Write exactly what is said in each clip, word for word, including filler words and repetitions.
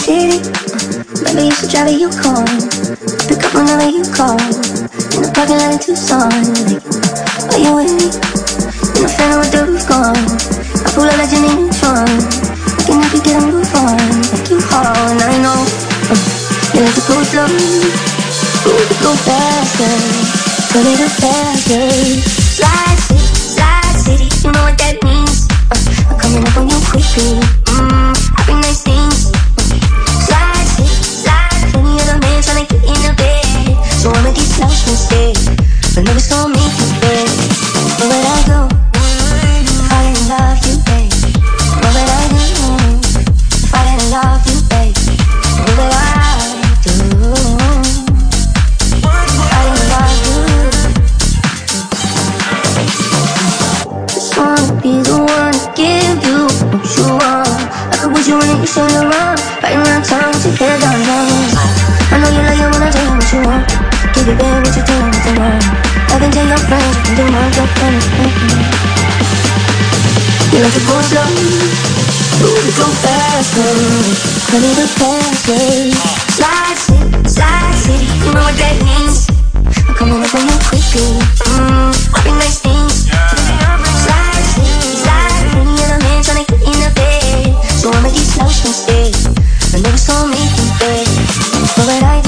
city. Maybe you should drive it, you call. Pick up whenever you call. In the parking lot in Tucson. Like, are you with me? In the phantom with the roof gone. I pull out legend in your trunk. Looking if you get a move on. Like you haul, and I know uh, you like to go slow. Ooh, to go faster. A little faster. Slide city, slide city. You know what that means. uh, I'm coming up on you quickly. Mmm, I bring nice things. Slide city, slide. Plenty other men tryna get in the bed. So I'ma keep slouching instead. But never saw me bed. Where would I go if I didn't love you, babe? What would I do if I didn't love you, babe? What would I do if I didn't love you? Just wanna be the one to give you what you want. I could put you in and you turn around. Right around town with your head down low. I know you like it when I tell you what you want. Give you baby what you tell me what you want. I can tell your friends, I can do my job and it's mm-hmm. You like to go slow, you to go faster. I need a faster. Slide city, slide city, you know what that means. I'm coming up on you quickly. Mmm, I bring nice things. Slide city, slide. Many other men tryna get in the bed. So I'ma keep slouching instead. I never saw me in bed. What would I do?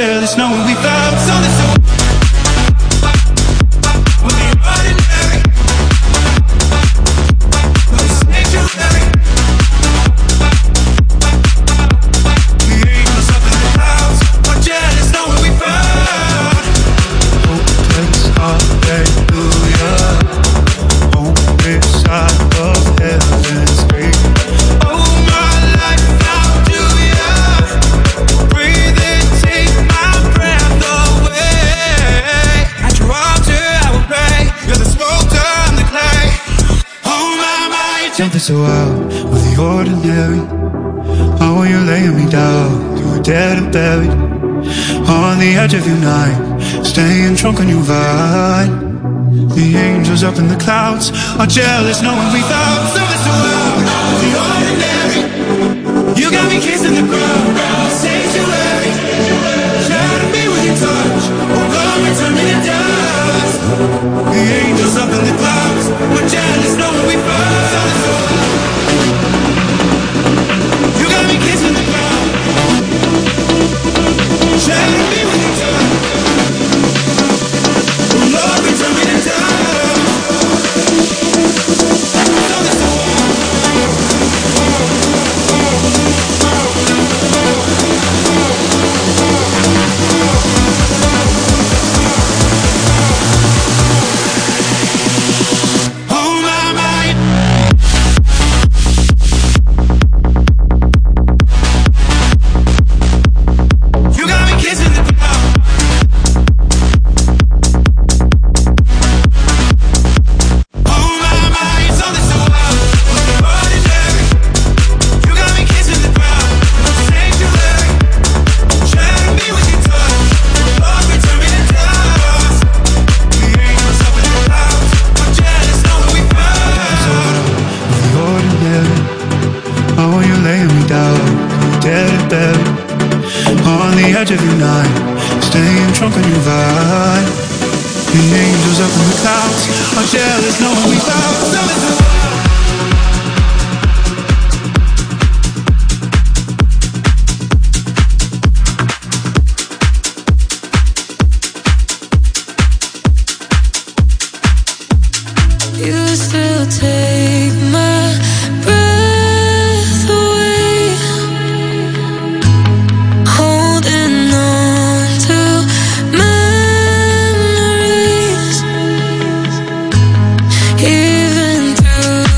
jealous knowing we found something so so out of the ordinary. Oh, you're laying me down, you were dead and buried on the edge of your night, staying drunk on your vibe. The angels up in the clouds are jealous knowing we found something so out of the ordinary. You got me kissing the ground, sanctuary. Shadow me with your touch, oh Lord, return me to dust. The angels up in the clouds were jealous knowing we found something so out. You got me kissing the ground, shadow me with your touch. Oh Lord, return me to dust. Something so even through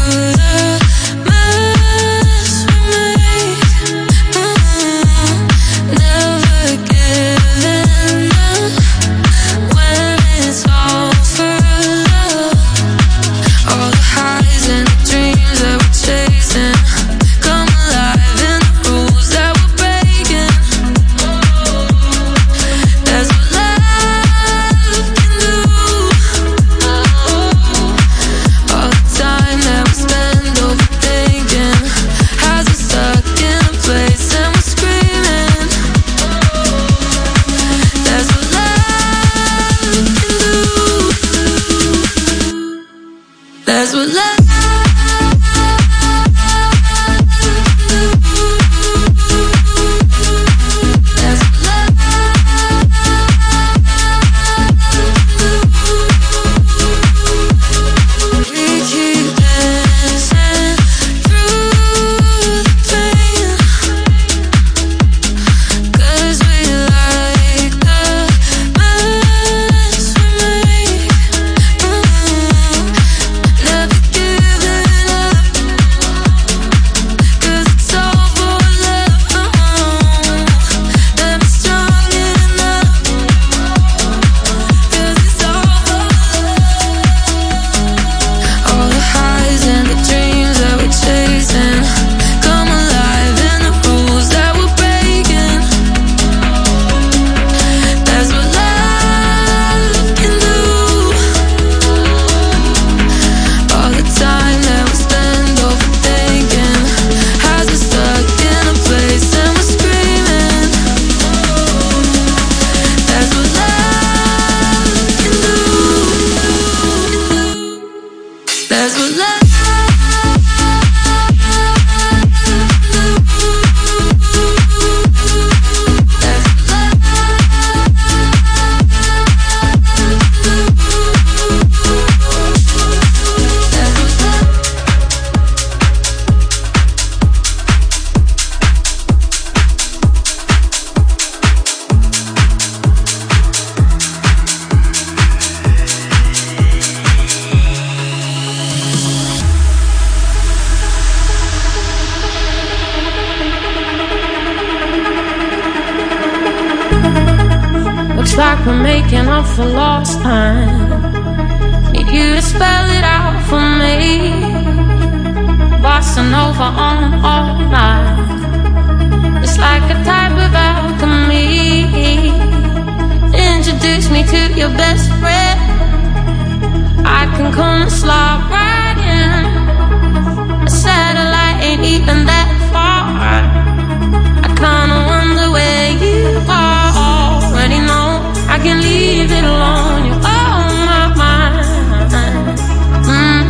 It's like we're making up for lost time. Need you to spell it out for me. Bossa Nova on all night. It's like a type of alchemy. Introduce me to your best friend. I can come and slide right in. A satellite ain't even that far. I kinda wonder where you are. Already know I can leave it alone. You're on my mind. mm.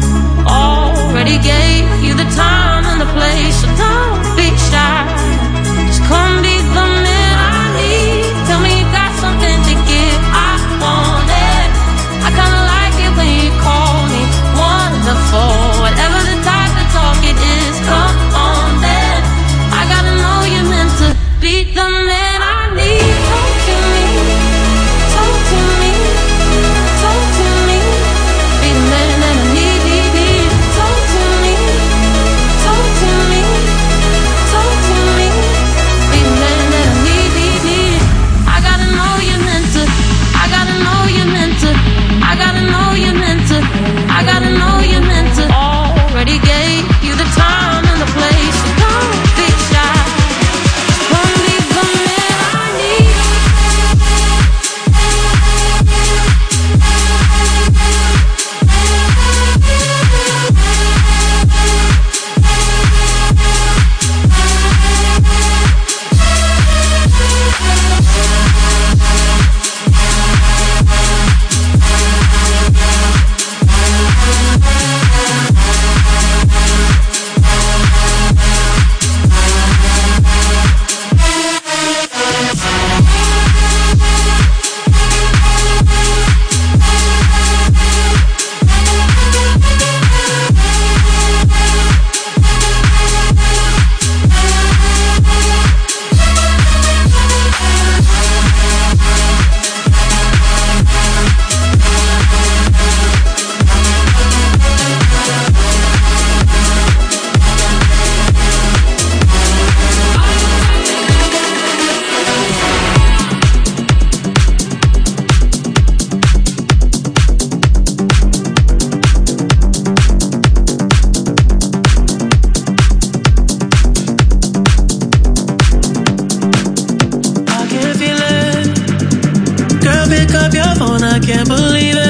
Already gave you the time and the place, so don't be shy. Just come be the man I need. Tell me you got something to give. I want it. I kinda like it when you call me wonderful. Whatever the type of talk it is, come on then. I gotta know you're meant to be the man I need. Talk to me, talk to me, talk to me. Be the man that I need, need, need. Talk to me, talk to me, talk to me. Be the man that I need, need, need. I gotta know you're meant to. I gotta know you're meant to. I gotta know you're meant to. I gotta know you're meant to. Already gave you the time and the place, so don't be shy. Come be the man I need. Can't believe it.